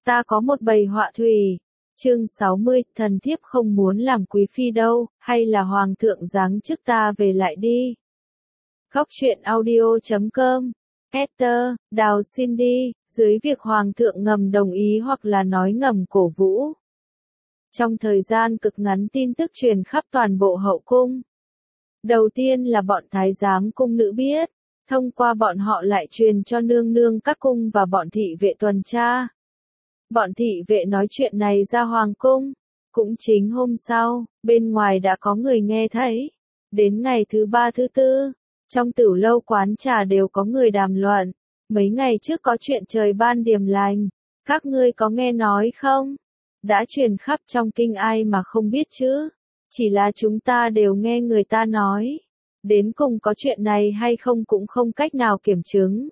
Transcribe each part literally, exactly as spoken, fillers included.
Ta có một bầy họa thủy. Chương sáu mươi, thần thiếp không muốn làm quý phi đâu, hay là hoàng thượng giáng chức ta về lại đi. Góc truyện audio chấm com. Esther, đào xin đi, dưới việc hoàng thượng ngầm đồng ý hoặc là nói ngầm cổ vũ. Trong thời gian cực ngắn tin tức truyền khắp toàn bộ hậu cung. Đầu tiên là bọn thái giám cung nữ biết, thông qua bọn họ lại truyền cho nương nương các cung và bọn thị vệ tuần tra. Bọn thị vệ nói chuyện này ra hoàng cung. Cũng chính hôm sau, bên ngoài đã có người nghe thấy. Đến ngày thứ ba thứ tư, trong tửu lâu quán trà đều có người đàm luận. Mấy ngày trước có chuyện trời ban điềm lành, các ngươi có nghe nói không? Đã truyền khắp trong kinh ai mà không biết chứ? Chỉ là chúng ta đều nghe người ta nói. Đến cùng có chuyện này hay không cũng không cách nào kiểm chứng.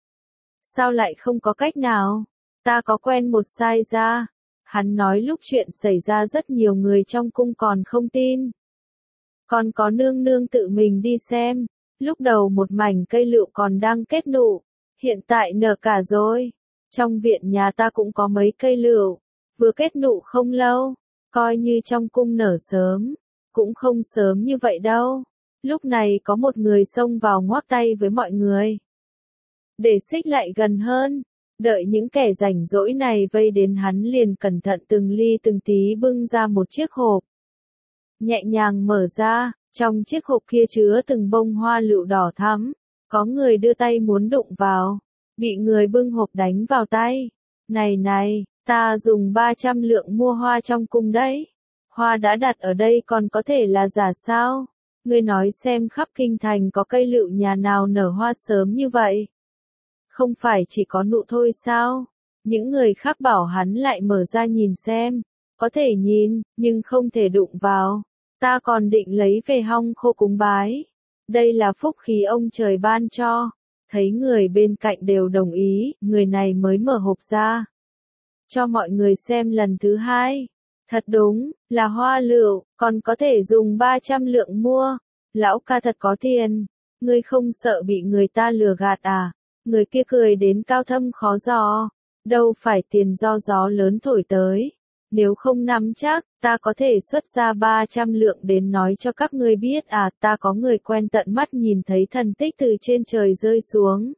Sao lại không có cách nào? Ta có quen một sai gia. Hắn nói lúc chuyện xảy ra rất nhiều người trong cung còn không tin. Còn có nương nương tự mình đi xem. Lúc đầu một mảnh cây lựu còn đang kết nụ. Hiện tại nở cả rồi. Trong viện nhà ta cũng có mấy cây lựu. Vừa kết nụ không lâu. Coi như trong cung nở sớm. Cũng không sớm như vậy đâu. Lúc này có một người xông vào ngoắc tay với mọi người. Để xích lại gần hơn. Đợi những kẻ rảnh rỗi này vây đến hắn liền cẩn thận từng ly từng tí bưng ra một chiếc hộp. Nhẹ nhàng mở ra, trong chiếc hộp kia chứa từng bông hoa lựu đỏ thắm. Có người đưa tay muốn đụng vào, bị người bưng hộp đánh vào tay. Này này, ta dùng ba trăm lượng mua hoa trong cung đấy. Hoa đã đặt ở đây còn có thể là giả sao? Ngươi nói xem khắp kinh thành có cây lựu nhà nào nở hoa sớm như vậy? Không phải chỉ có nụ thôi sao? Những người khác bảo hắn lại mở ra nhìn xem. Có thể nhìn, nhưng không thể đụng vào. Ta còn định lấy về hong khô cúng bái. Đây là phúc khí ông trời ban cho. Thấy người bên cạnh đều đồng ý, người này mới mở hộp ra. Cho mọi người xem lần thứ hai. Thật đúng, là hoa lựu, còn có thể dùng ba trăm lượng mua. Lão ca thật có tiền. Ngươi không sợ bị người ta lừa gạt à? Người kia cười đến cao thâm khó dò. Đâu phải tiền do gió lớn thổi tới. Nếu không nắm chắc, ta có thể xuất ra ba trăm lượng đến nói cho các ngươi biết à, ta có người quen tận mắt nhìn thấy thần tích từ trên trời rơi xuống.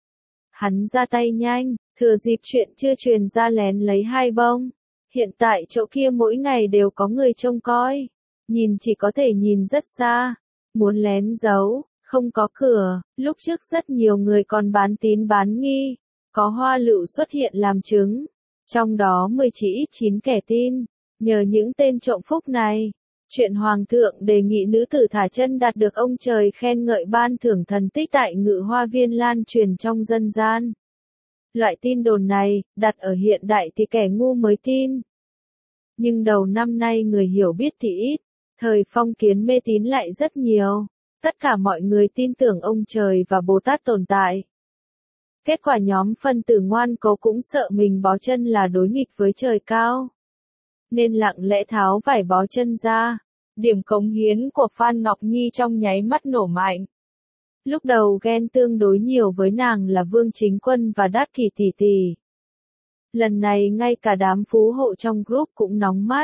Hắn ra tay nhanh, thừa dịp chuyện chưa truyền ra lén lấy hai bông. Hiện tại chỗ kia mỗi ngày đều có người trông coi. Nhìn chỉ có thể nhìn rất xa. Muốn lén giấu, không có cửa. Lúc trước rất nhiều người còn bán tín bán nghi. Có hoa lựu xuất hiện làm chứng. Trong đó mười chỉ ít chín kẻ tin. Nhờ những tên trộm phúc này, chuyện hoàng thượng đề nghị nữ tử thả chân đạt được ông trời khen ngợi ban thưởng thần tích tại Ngự Hoa Viên lan truyền trong dân gian. Loại tin đồn này, đặt ở hiện đại thì kẻ ngu mới tin. Nhưng đầu năm nay người hiểu biết thì ít, thời phong kiến mê tín lại rất nhiều. Tất cả mọi người tin tưởng ông trời và Bồ Tát tồn tại. Kết quả nhóm phân tử ngoan cố cũng sợ mình bó chân là đối nghịch với trời cao. Nên lặng lẽ tháo vải bó chân ra. Điểm cống hiến của Phan Ngọc Nhi trong nháy mắt nổ mạnh. Lúc đầu ghen tương đối nhiều với nàng là Vương Chính Quân và Đát Kỷ tỷ tỷ. Lần này ngay cả đám phú hộ trong group cũng nóng mắt.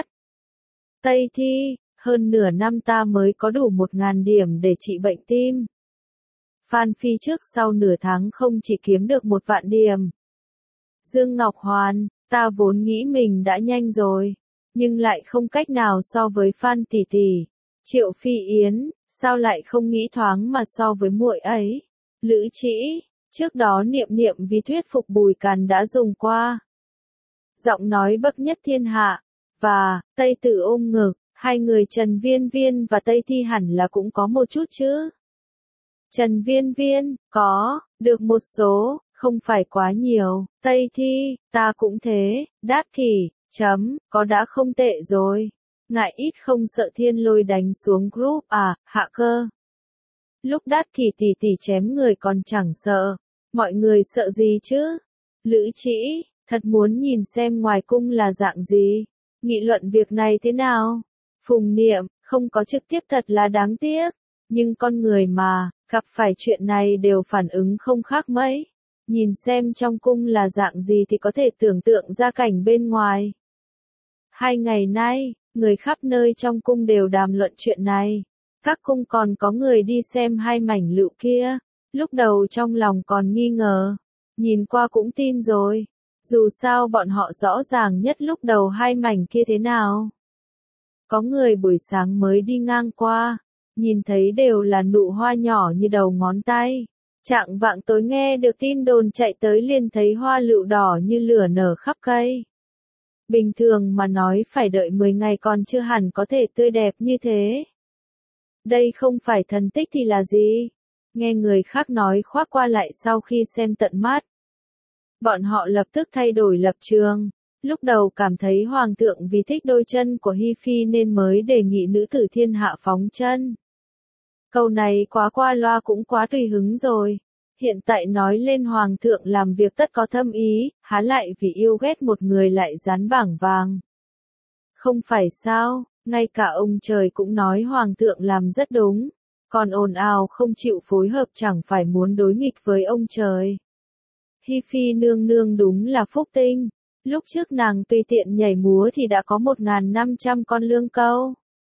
Tây Thi, hơn nửa năm ta mới có đủ một ngàn điểm để trị bệnh tim. Phan Phi trước sau nửa tháng không chỉ kiếm được một vạn điểm. Dương Ngọc Hoàn, ta vốn nghĩ mình đã nhanh rồi, nhưng lại không cách nào so với Phan tỷ tỷ. Triệu Phi Yến, sao lại không nghĩ thoáng mà so với muội ấy? Lữ Trĩ, trước đó Niệm Niệm vì thuyết phục Bùi Càn đã dùng qua. Giọng nói bậc nhất thiên hạ, và, Tây Tử ôm ngực, hai người Trần Viên Viên và Tây Thi hẳn là cũng có một chút chứ. Trần Viên Viên, có, được một số, không phải quá nhiều. Tây Thi, ta cũng thế. Đát Kỷ, chấm, có đã không tệ rồi. Ngại ít không sợ thiên lôi đánh xuống group à, hạ cơ. Lúc Đát Kỷ tỷ tỷ chém người còn chẳng sợ. Mọi người sợ gì chứ? Lữ Trĩ, thật muốn nhìn xem ngoài cung là dạng gì. Nghị luận việc này thế nào? Phùng Niệm, không có trực tiếp thật là đáng tiếc. Nhưng con người mà, gặp phải chuyện này đều phản ứng không khác mấy. Nhìn xem trong cung là dạng gì thì có thể tưởng tượng ra cảnh bên ngoài. Hai ngày nay, người khắp nơi trong cung đều đàm luận chuyện này. Các cung còn có người đi xem hai mảnh lựu kia. Lúc đầu trong lòng còn nghi ngờ. Nhìn qua cũng tin rồi. Dù sao bọn họ rõ ràng nhất lúc đầu hai mảnh kia thế nào. Có người buổi sáng mới đi ngang qua. Nhìn thấy đều là nụ hoa nhỏ như đầu ngón tay. Trạng vạng tối nghe được tin đồn chạy tới liền thấy hoa lựu đỏ như lửa nở khắp cây. Bình thường mà nói phải đợi mười ngày còn chưa hẳn có thể tươi đẹp như thế. Đây không phải thần tích thì là gì? Nghe người khác nói khoác qua lại sau khi xem tận mắt. Bọn họ lập tức thay đổi lập trường. Lúc đầu cảm thấy hoàng thượng vì thích đôi chân của Hi Phi nên mới đề nghị nữ tử thiên hạ phóng chân. Câu này quá qua loa cũng quá tùy hứng rồi. Hiện tại nói lên hoàng thượng làm việc tất có thâm ý, há lại vì yêu ghét một người lại dán bảng vàng. Không phải sao, ngay cả ông trời cũng nói hoàng thượng làm rất đúng. Còn ồn ào không chịu phối hợp chẳng phải muốn đối nghịch với ông trời. Hi Phi nương nương đúng là phúc tinh. Lúc trước nàng tùy tiện nhảy múa thì đã có một nghìn năm trăm con lương câu.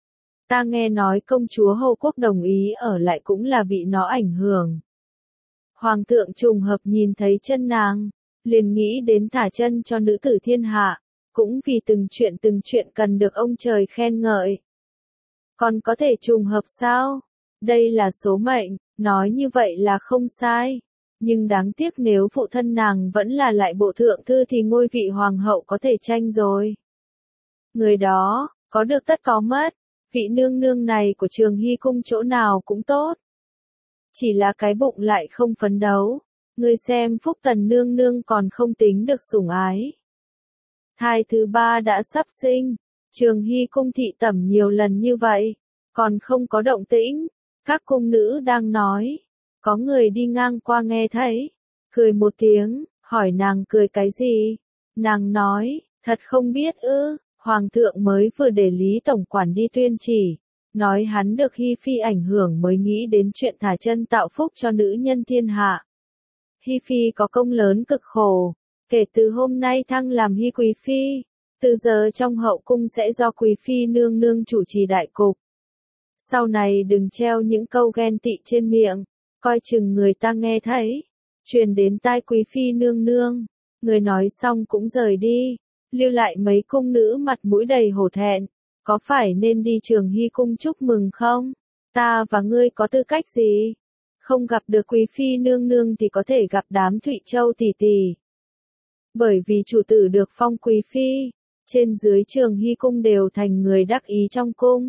Ta nghe nói công chúa Hồ Quốc đồng ý ở lại cũng là bị nó ảnh hưởng. Hoàng thượng trùng hợp nhìn thấy chân nàng, liền nghĩ đến thả chân cho nữ tử thiên hạ, cũng vì từng chuyện từng chuyện cần được ông trời khen ngợi. Còn có thể trùng hợp sao? Đây là số mệnh, nói như vậy là không sai. Nhưng đáng tiếc nếu phụ thân nàng vẫn là lại bộ thượng thư thì ngôi vị hoàng hậu có thể tranh rồi. Người đó, có được tất có mất. Vị nương nương này của Trường Hy cung chỗ nào cũng tốt. Chỉ là cái bụng lại không phấn đấu. Người xem Phúc Tần nương nương còn không tính được sủng ái. Thai thứ ba đã sắp sinh. Trường Hy cung thị tẩm nhiều lần như vậy. Còn không có động tĩnh. Các cung nữ đang nói. Có người đi ngang qua nghe thấy. Cười một tiếng, hỏi nàng cười cái gì? Nàng nói, thật không biết ư. Hoàng thượng mới vừa để Lý Tổng quản đi tuyên chỉ, nói hắn được Hi Phi ảnh hưởng mới nghĩ đến chuyện thả chân tạo phúc cho nữ nhân thiên hạ. Hi Phi có công lớn cực khổ, kể từ hôm nay thăng làm Hi Quý Phi, từ giờ trong hậu cung sẽ do Quý Phi nương nương chủ trì đại cục. Sau này đừng treo những câu ghen tị trên miệng, coi chừng người ta nghe thấy, truyền đến tai Quý Phi nương nương, người nói xong cũng rời đi. Lưu lại mấy cung nữ mặt mũi đầy hổ thẹn, có phải nên đi Trường Hy cung chúc mừng không? Ta và ngươi có tư cách gì? Không gặp được Quý Phi nương nương thì có thể gặp đám Thụy Châu tỷ tỷ. Bởi vì chủ tử được phong Quý Phi, trên dưới Trường Hy cung đều thành người đắc ý trong cung.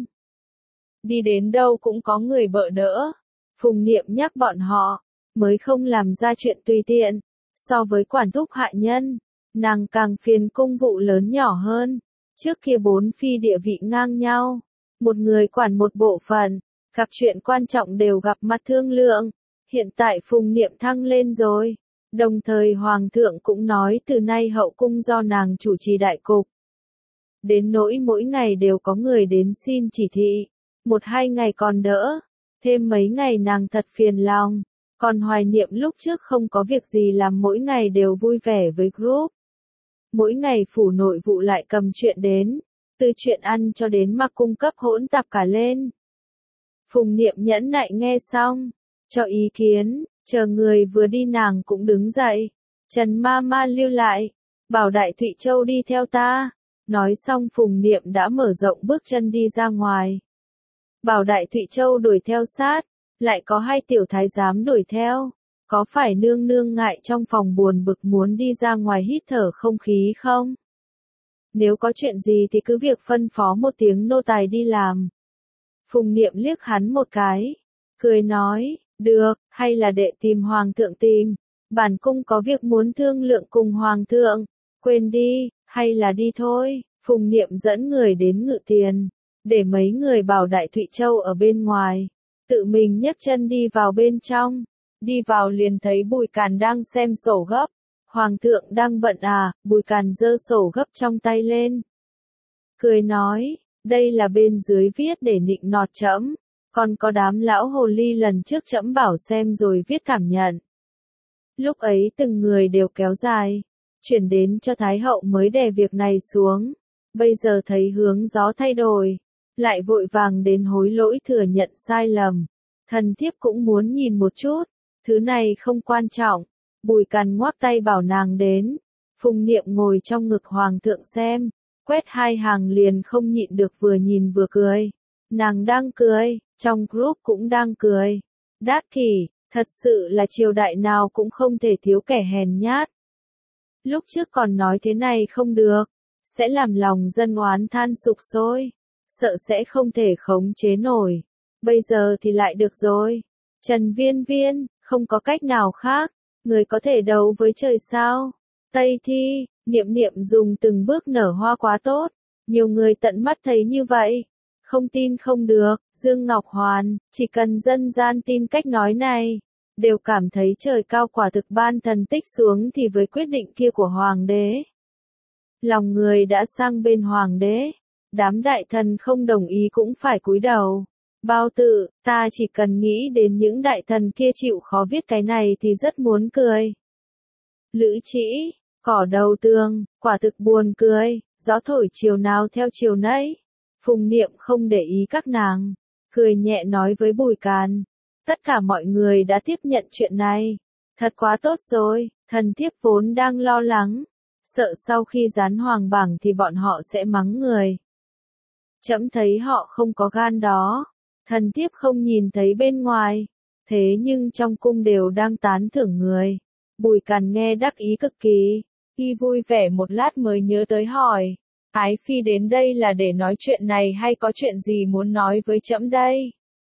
Đi đến đâu cũng có người bợ đỡ. Phùng Niệm nhắc bọn họ, mới không làm ra chuyện tùy tiện, so với quản thúc hạ nhân. Nàng càng phiền cung vụ lớn nhỏ hơn. Trước kia bốn phi địa vị ngang nhau. Một người quản một bộ phận. Gặp chuyện quan trọng đều gặp mặt thương lượng. Hiện tại Phùng Niệm thăng lên rồi. Đồng thời Hoàng thượng cũng nói từ nay hậu cung do nàng chủ trì đại cục. Đến nỗi mỗi ngày đều có người đến xin chỉ thị. Một hai ngày còn đỡ. Thêm mấy ngày nàng thật phiền lòng. Còn Hoài Niệm lúc trước không có việc gì làm mỗi ngày đều vui vẻ với group. Mỗi ngày phủ nội vụ lại cầm chuyện đến, từ chuyện ăn cho đến mặc cung cấp hỗn tạp cả lên. Phùng Niệm nhẫn nại nghe xong, cho ý kiến, chờ người vừa đi nàng cũng đứng dậy. Trần ma ma lưu lại, bảo Đại Thụy Châu đi theo ta. Nói xong Phùng Niệm đã mở rộng bước chân đi ra ngoài. Bảo Đại Thụy Châu đuổi theo sát, lại có hai tiểu thái giám đuổi theo. Có phải nương nương ngại trong phòng buồn bực muốn đi ra ngoài hít thở không khí không? Nếu có chuyện gì thì cứ việc phân phó một tiếng nô tài đi làm. Phùng Niệm liếc hắn một cái, cười nói, được, hay là đệ tìm hoàng thượng tìm, bản cung có việc muốn thương lượng cùng hoàng thượng, quên đi, hay là đi thôi. Phùng Niệm dẫn người đến ngự tiền, để mấy người bảo Đại Thụy Châu ở bên ngoài, tự mình nhấc chân đi vào bên trong. Đi vào liền thấy Bùi Càn đang xem sổ gấp. Hoàng thượng đang bận à? Bùi Càn giơ sổ gấp trong tay lên. Cười nói, đây là bên dưới viết để nịnh nọt trẫm, còn có đám lão hồ ly lần trước trẫm bảo xem rồi viết cảm nhận. Lúc ấy từng người đều kéo dài, chuyển đến cho Thái hậu mới đè việc này xuống. Bây giờ thấy hướng gió thay đổi, lại vội vàng đến hối lỗi thừa nhận sai lầm. Thần thiếp cũng muốn nhìn một chút, thứ này không quan trọng. Bùi Càn ngoắc tay bảo nàng đến. Phùng Niệm ngồi trong ngực hoàng thượng xem, quét hai hàng liền không nhịn được vừa nhìn vừa cười. Nàng đang cười, trong group cũng đang cười. Đát kỷ, thật sự là triều đại nào cũng không thể thiếu kẻ hèn nhát. Lúc trước còn nói thế này không được, sẽ làm lòng dân oán than sục sôi, sợ sẽ không thể khống chế nổi. Bây giờ thì lại được rồi. Trần Viên Viên, không có cách nào khác, người có thể đấu với trời sao? Tây Thi, Niệm Niệm dùng từng bước nở hoa quá tốt, nhiều người tận mắt thấy như vậy. Không tin không được, Dương Ngọc Hoàn, chỉ cần dân gian tin cách nói này, đều cảm thấy trời cao quả thực ban thần tích xuống thì với quyết định kia của Hoàng đế. Lòng người đã sang bên Hoàng đế, đám đại thần không đồng ý cũng phải cúi đầu. Bao Tử, ta chỉ cần nghĩ đến những đại thần kia chịu khó viết cái này thì rất muốn cười. Lữ Trĩ, cỏ đầu tường, quả thực buồn cười, gió thổi chiều nào theo chiều nấy. Phùng Niệm không để ý các nàng, cười nhẹ nói với Bùi Càn. Tất cả mọi người đã tiếp nhận chuyện này. Thật quá tốt rồi, thần thiếp vốn đang lo lắng. Sợ sau khi dán hoàng bảng thì bọn họ sẽ mắng người. Trẫm thấy họ không có gan đó. Thần thiếp không nhìn thấy bên ngoài. Thế nhưng trong cung đều đang tán thưởng người. Bùi Càn nghe đắc ý cực kỳ. Y vui vẻ một lát mới nhớ tới hỏi. Ái phi đến đây là để nói chuyện này hay có chuyện gì muốn nói với trẫm đây?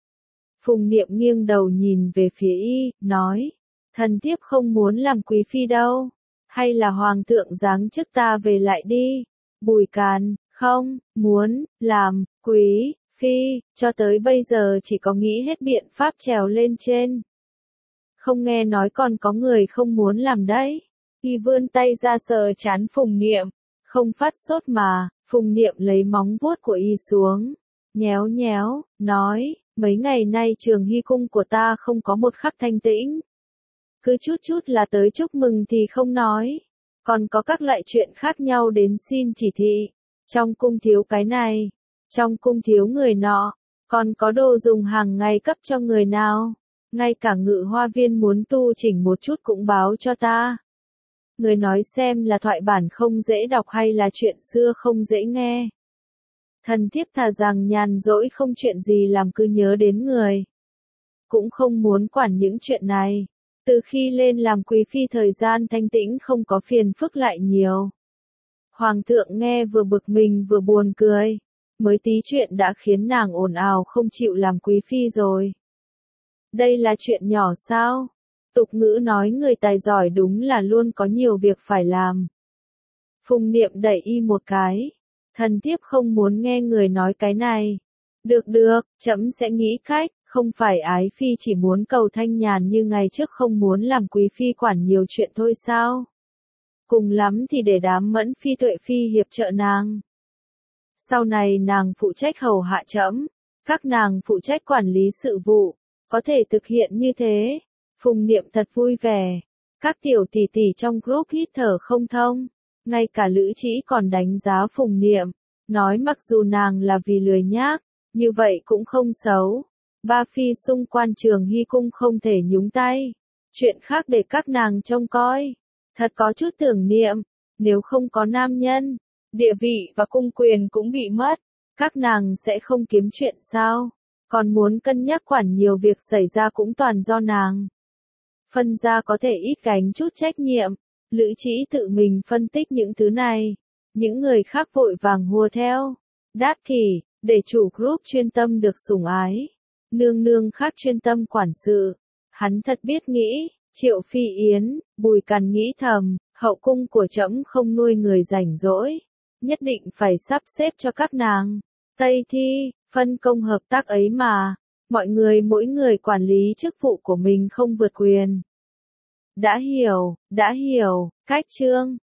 Phùng Niệm nghiêng đầu nhìn về phía y, nói. Thần thiếp không muốn làm quý phi đâu. Hay là hoàng thượng giáng chức ta về lại đi. Bùi Càn, không, muốn, làm, quý, phi, cho tới bây giờ chỉ có nghĩ hết biện pháp trèo lên trên. Không nghe nói còn có người không muốn làm đấy. Y vươn tay ra sờ trán Phùng Niệm. Không phát sốt mà, Phùng Niệm lấy móng vuốt của y xuống. Nhéo nhéo, nói, mấy ngày nay Trường Hy cung của ta không có một khắc thanh tĩnh. Cứ chút chút là tới chúc mừng thì không nói. Còn có các loại chuyện khác nhau đến xin chỉ thị. Trong cung thiếu cái này. Trong cung thiếu người nọ. Còn có đồ dùng hàng ngày cấp cho người nào. Ngay cả Ngự Hoa Viên muốn tu chỉnh một chút cũng báo cho ta. Người nói xem là thoại bản không dễ đọc hay là chuyện xưa không dễ nghe. Thần thiếp thà rằng nhàn rỗi không chuyện gì làm cứ nhớ đến người. Cũng không muốn quản những chuyện này. Từ khi lên làm quý phi thời gian thanh tĩnh không có phiền phức lại nhiều. Hoàng thượng nghe vừa bực mình vừa buồn cười. Mới tí chuyện đã khiến nàng ồn ào không chịu làm quý phi rồi. Đây là chuyện nhỏ sao? Tục ngữ nói người tài giỏi đúng là luôn có nhiều việc phải làm. Phùng Niệm đẩy y một cái. Thần thiếp không muốn nghe người nói cái này. Được được, trẫm sẽ nghĩ cách, không phải ái phi chỉ muốn cầu thanh nhàn như ngày trước không muốn làm quý phi quản nhiều chuyện thôi sao? Cùng lắm thì để đám Mẫn Phi Tuệ Phi hiệp trợ nàng. Sau này nàng phụ trách hầu hạ trẫm, các nàng phụ trách quản lý sự vụ, có thể thực hiện như thế. Phùng Niệm thật vui vẻ. Các tiểu tỷ tỷ trong group hít thở không thông. Ngay cả Lữ Trĩ còn đánh giá Phùng Niệm. Nói mặc dù nàng là vì lười nhác, như vậy cũng không xấu. Ba phi xung quan Trường Hy cung không thể nhúng tay. Chuyện khác để các nàng trông coi. Thật có chút tưởng niệm. Nếu không có nam nhân, địa vị và cung quyền cũng bị mất. Các nàng sẽ không kiếm chuyện sao? Còn muốn cân nhắc quản nhiều việc xảy ra cũng toàn do nàng. Phân ra có thể ít gánh chút trách nhiệm. Lữ Trĩ tự mình phân tích những thứ này. Những người khác vội vàng hùa theo. Đát kỷ, để chủ group chuyên tâm được sủng ái. Nương nương khác chuyên tâm quản sự. Hắn thật biết nghĩ. Triệu Phi Yến, Bùi Càn nghĩ thầm, hậu cung của trẫm không nuôi người rảnh rỗi. Nhất định phải sắp xếp cho các nàng. Tây Thi, phân công hợp tác ấy mà. Mọi người mỗi người quản lý chức vụ của mình không vượt quyền. Đã hiểu, đã hiểu, cách chương.